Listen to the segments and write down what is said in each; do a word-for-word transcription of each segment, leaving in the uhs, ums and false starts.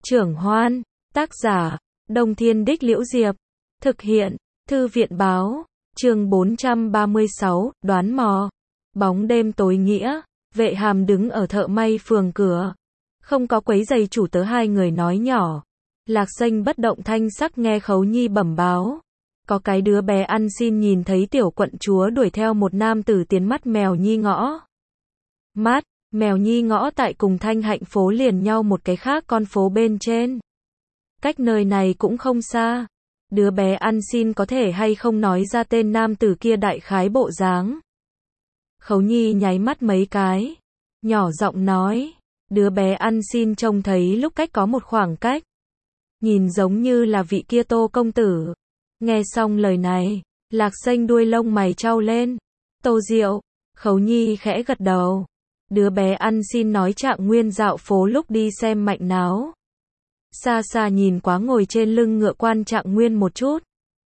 Trưởng Hoan, tác giả, Đông Thiên Đích Liễu Diệp, thực hiện, Thư viện Báo, chương bốn trăm ba mươi sáu, đoán mò. Bóng đêm tối nghĩa, Vệ Hàm đứng ở thợ may phường cửa. Không có quấy giày chủ tớ hai người nói nhỏ. Lạc Xanh bất động thanh sắc nghe Khấu Nhi bẩm báo. Có cái đứa bé ăn xin nhìn thấy tiểu quận chúa đuổi theo một nam tử tiến mắt Mèo Nhi ngõ. Mát, Mèo Nhi ngõ tại cùng Thanh Hạnh phố liền nhau một cái khác con phố bên trên. Cách nơi này cũng không xa. Đứa bé ăn xin có thể hay không nói ra tên nam tử kia đại khái bộ dáng. Khấu Nhi nháy mắt mấy cái. Nhỏ giọng nói. Đứa bé ăn xin trông thấy lúc cách có một khoảng cách. Nhìn giống như là vị kia Tô công tử. Nghe xong lời này, Lạc Xanh đuôi lông mày trao lên. Tô Diệu. Khấu Nhi khẽ gật đầu. Đứa bé ăn xin nói Trạng Nguyên dạo phố lúc đi xem mạnh náo. Xa xa nhìn quá ngồi trên lưng ngựa quan Trạng Nguyên một chút.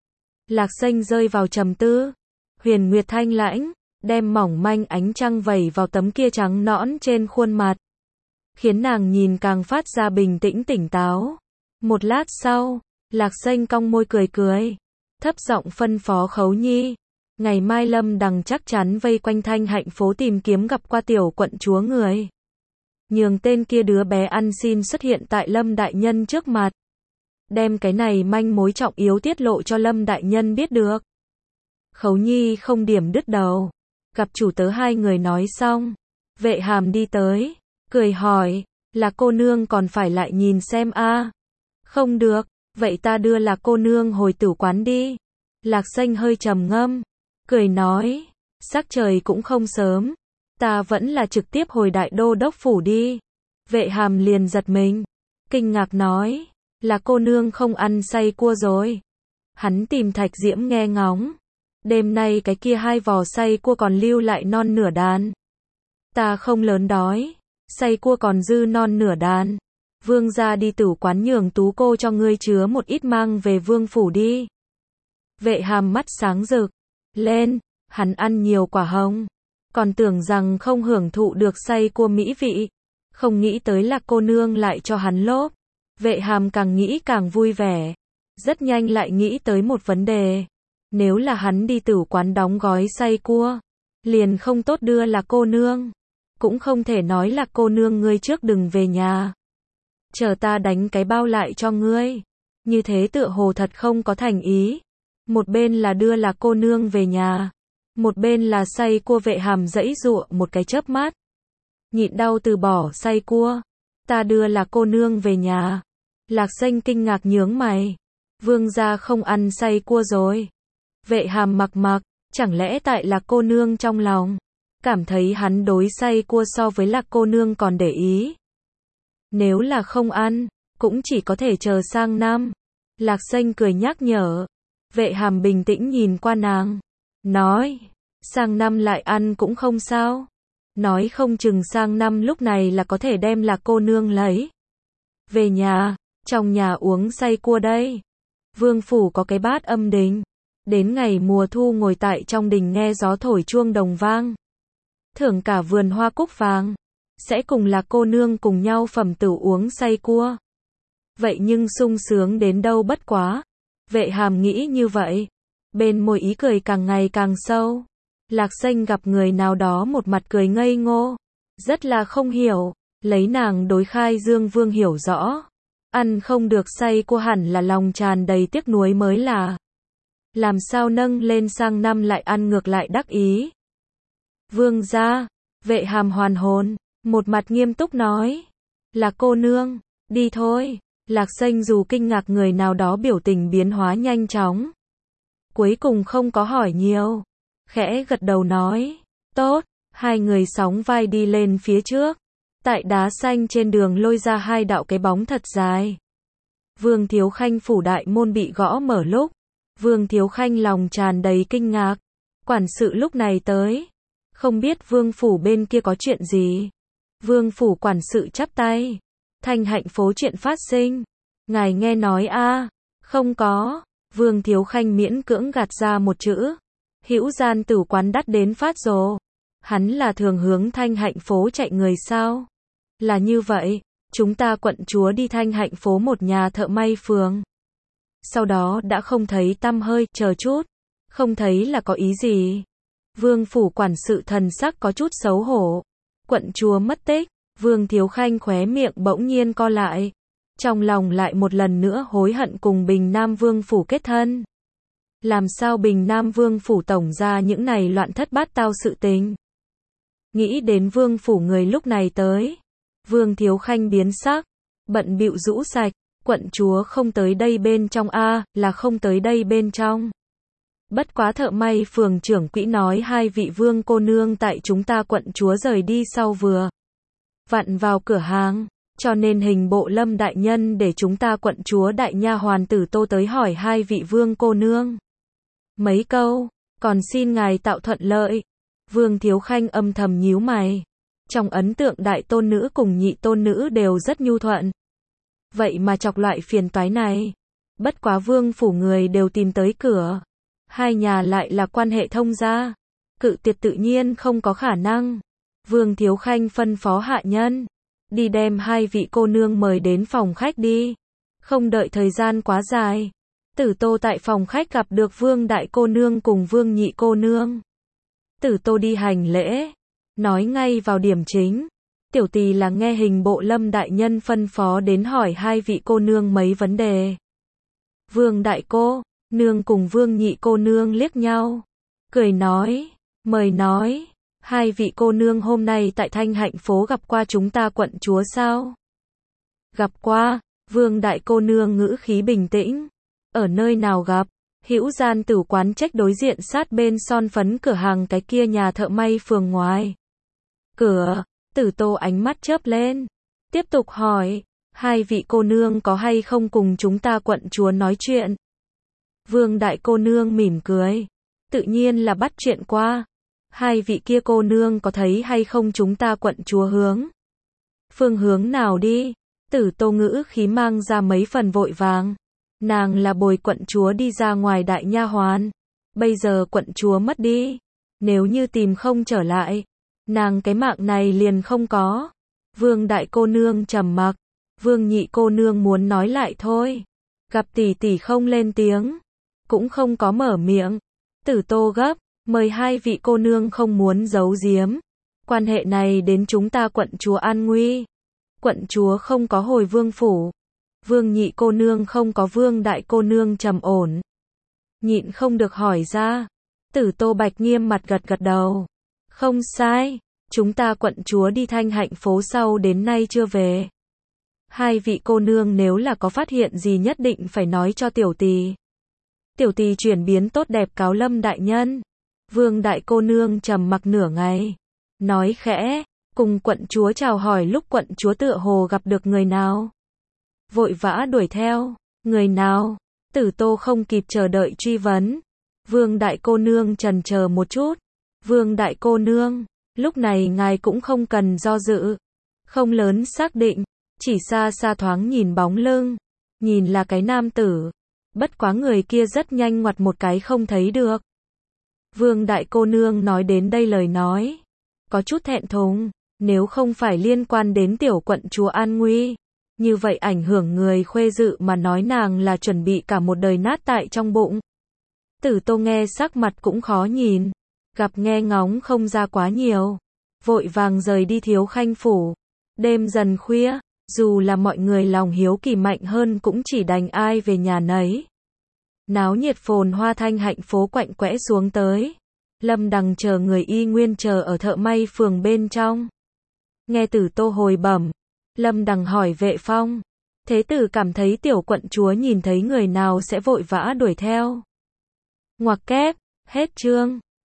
Lạc Xanh rơi vào trầm tư. Huyền Nguyệt thanh lãnh, đem mỏng manh ánh trăng vẩy vào tấm kia trắng nõn trên khuôn mặt. Khiến nàng nhìn càng phát ra bình tĩnh tỉnh táo. Một lát sau, Lạc Xanh cong môi cười cười. Thấp giọng phân phó Khấu Nhi. Ngày mai Lâm Đằng chắc chắn vây quanh Thanh Hạnh phố tìm kiếm gặp qua tiểu quận chúa người. Nhường tên kia đứa bé ăn xin xuất hiện tại Lâm đại nhân trước mặt. Đem cái này manh mối trọng yếu tiết lộ cho Lâm đại nhân biết được. Khấu Nhi không điểm đứt đầu. Gặp chủ tớ hai người nói xong. Vệ Hàm đi tới. Cười hỏi. Là cô nương còn phải lại nhìn xem a à? Không được. Vậy ta đưa là cô nương hồi tử quán đi. Lạc Xanh hơi trầm ngâm. Cười nói. Sắc trời cũng không sớm. Ta vẫn là trực tiếp hồi đại đô đốc phủ đi. Vệ Hàm liền giật mình. Kinh ngạc nói. Là cô nương không ăn say cua rồi. Hắn tìm Thạch Diễm nghe ngóng. Đêm nay cái kia hai vò say cua còn lưu lại non nửa đàn. Ta không lớn đói. Say cua còn dư non nửa đàn. Vương gia đi tử quán nhường tú cô cho ngươi chứa một ít mang về vương phủ đi. Vệ Hàm mắt sáng rực lên. Hắn ăn nhiều quả hồng. Còn tưởng rằng không hưởng thụ được say cua mỹ vị. Không nghĩ tới là cô nương lại cho hắn lốp. Vệ Hàm càng nghĩ càng vui vẻ. Rất nhanh lại nghĩ tới một vấn đề. Nếu là hắn đi tử quán đóng gói say cua. Liền không tốt đưa là cô nương. Cũng không thể nói là cô nương ngươi trước đừng về nhà. Chờ ta đánh cái bao lại cho ngươi. Như thế tựa hồ thật không có thành ý. Một bên là đưa là cô nương về nhà. Một bên là say cua. Vệ Hàm giãy giụa một cái chớp mắt. Nhịn đau từ bỏ say cua. Ta đưa là cô nương về nhà. Lạc Xanh kinh ngạc nhướng mày. Vương gia không ăn say cua rồi. Vệ Hàm mặc mặc. Chẳng lẽ tại là cô nương trong lòng cảm thấy hắn đối say cua so với lạc cô nương còn để ý. Nếu là không ăn, cũng chỉ có thể chờ sang năm. Lạc Xanh cười nhắc nhở. Vệ Hàm bình tĩnh nhìn qua nàng. Nói, sang năm lại ăn cũng không sao. Nói không chừng sang năm lúc này là có thể đem lạc cô nương lấy về nhà, trong nhà uống say cua đây. Vương phủ có cái bát âm đình. Đến ngày mùa thu ngồi tại trong đình nghe gió thổi chuông đồng vang. Thưởng cả vườn hoa cúc vàng. Sẽ cùng là cô nương cùng nhau phẩm tử uống say cua. Vậy nhưng sung sướng đến đâu bất quá. Vệ Hàm nghĩ như vậy. Bên môi ý cười càng ngày càng sâu. Lạc Xanh gặp người nào đó một mặt cười ngây ngô. Rất là không hiểu. Lấy nàng đối Khai Dương Vương hiểu rõ. Ăn không được say cua hẳn là lòng tràn đầy tiếc nuối mới là. Làm sao nâng lên sang năm lại ăn ngược lại đắc ý. Vương gia. Vệ Hàm hoàn hồn. Một mặt nghiêm túc nói. Là cô nương. Đi thôi. Lạc Xanh dù kinh ngạc người nào đó biểu tình biến hóa nhanh chóng. Cuối cùng không có hỏi nhiều. Khẽ gật đầu nói. Tốt. Hai người sóng vai đi lên phía trước. Tại đá xanh trên đường lôi ra hai đạo cái bóng thật dài. Vương Thiếu Khanh phủ đại môn bị gõ mở lúc. Vương Thiếu Khanh lòng tràn đầy kinh ngạc. Quản sự lúc này tới. Không biết vương phủ bên kia có chuyện gì. Vương phủ quản sự chắp tay. Thanh Hạnh phố chuyện phát sinh. Ngài nghe nói a à? Không có. Vương Thiếu Khanh miễn cưỡng gạt ra một chữ. Hữu gian tử quán đắt đến phát rồ. Hắn là thường hướng Thanh Hạnh phố chạy người sao? Là như vậy. chúng ta quận chúa đi Thanh Hạnh phố một nhà thợ may phường. Sau đó đã không thấy tăm hơi, chờ chút. Không thấy là có ý gì? Vương phủ quản sự thần sắc có chút xấu hổ. Quận chúa mất tích, Vương Thiếu Khanh khóe miệng bỗng nhiên co lại. Trong lòng lại một lần nữa hối hận cùng Bình Nam Vương phủ kết thân. Làm sao Bình Nam Vương phủ tổng ra những này loạn thất bát tao sự tình? Nghĩ đến Vương phủ người lúc này tới. Vương Thiếu Khanh biến sắc, bận bịu rũ sạch, quận chúa không tới đây bên trong a, là không tới đây bên trong. Bất quá thợ may phường trưởng quỹ nói hai vị vương cô nương tại chúng ta quận chúa rời đi sau vừa vặn vào cửa hàng, cho nên hình bộ Lâm đại nhân để chúng ta quận chúa đại nha hoàn Tử Tô tới hỏi hai vị vương cô nương mấy câu, còn xin ngài tạo thuận lợi. Vương Thiếu Khanh âm thầm nhíu mày. Trong ấn tượng đại tôn nữ cùng nhị tôn nữ đều rất nhu thuận. Vậy mà chọc loại phiền toái này. Bất quá vương phủ người đều tìm tới cửa. Hai nhà lại là quan hệ thông gia. Cự tuyệt tự nhiên không có khả năng. Vương Thiếu Khanh phân phó hạ nhân. Đi đem hai vị cô nương mời đến phòng khách đi. Không đợi thời gian quá dài. Tử Tô tại phòng khách gặp được Vương đại cô nương cùng Vương nhị cô nương. Tử Tô đi hành lễ. Nói ngay vào điểm chính. Tiểu tỳ là nghe hình bộ Lâm đại nhân phân phó đến hỏi hai vị cô nương mấy vấn đề. Vương đại cô nương cùng Vương nhị cô nương liếc nhau. Cười nói. Mời nói. Hai vị cô nương hôm nay tại Thanh Hạnh phố gặp qua chúng ta quận chúa sao? Gặp qua. Vương đại cô nương ngữ khí bình tĩnh. Ở nơi nào gặp? Hữu Gian Tử quán trách đối diện sát bên son phấn cửa hàng cái kia nhà thợ may phường ngoài. Cửa, Tử Tô ánh mắt chớp lên. Tiếp tục hỏi, hai vị cô nương có hay không cùng chúng ta quận chúa nói chuyện? Vương đại cô nương mỉm cười. Tự nhiên là bắt chuyện qua. Hai vị kia cô nương có thấy hay không chúng ta quận chúa hướng? Phương hướng nào đi? Tử Tô ngữ khí mang ra mấy phần vội vàng. Nàng là bồi quận chúa đi ra ngoài đại nha hoàn. Bây giờ quận chúa mất đi. Nếu như tìm không trở lại, nàng cái mạng này liền không có. Vương đại cô nương trầm mặc. Vương nhị cô nương muốn nói lại thôi. Gặp tỷ tỷ không lên tiếng. Cũng không có mở miệng. Tử Tô gấp. Mời hai vị cô nương không muốn giấu giếm. Quan hệ này đến chúng ta quận chúa an nguy. Quận chúa không có hồi vương phủ. Vương nhị cô nương không có Vương đại cô nương trầm ổn. Nhịn không được hỏi ra. Tử Tô Bạch nghiêm mặt gật gật đầu. Không sai. Chúng ta quận chúa đi Thanh Hạnh phố sau đến nay chưa về. Hai vị cô nương nếu là có phát hiện gì nhất định phải nói cho tiểu tỳ. Tiểu tỳ chuyển biến tốt đẹp cáo Lâm đại nhân. Vương đại cô nương trầm mặc nửa ngày. Nói khẽ. Cùng quận chúa chào hỏi lúc quận chúa tựa hồ gặp được người nào. Vội vã đuổi theo. Người nào? Tử Tô không kịp chờ đợi truy vấn. Vương đại cô nương chần chờ một chút. Vương đại cô nương, lúc này ngài cũng không cần do dự. Không lớn xác định, chỉ xa xa thoáng nhìn bóng lưng. Nhìn là cái nam tử. Bất quá người kia rất nhanh ngoặt một cái không thấy được. Vương đại cô nương nói đến đây lời nói. Có chút thẹn thùng. Nếu không phải liên quan đến tiểu quận chúa an nguy. Như vậy ảnh hưởng người khuê dự mà nói nàng là chuẩn bị cả một đời nát tại trong bụng. Tử Tô nghe sắc mặt cũng khó nhìn. Gặp nghe ngóng không ra quá nhiều. Vội vàng rời đi Thiếu Khanh phủ. Đêm dần khuya, dù là mọi người lòng hiếu kỳ mạnh hơn cũng chỉ đành ai về nhà nấy. Náo nhiệt phồn hoa Thanh Hạnh phố quạnh quẽ xuống tới. Lâm Đằng chờ người y nguyên chờ ở thợ may phường bên trong. Nghe Tử Tô hồi bẩm. Lâm Đằng hỏi Vệ Phong. Thế tử cảm thấy tiểu quận chúa nhìn thấy người nào sẽ vội vã đuổi theo. Ngoặc kép, hết chương.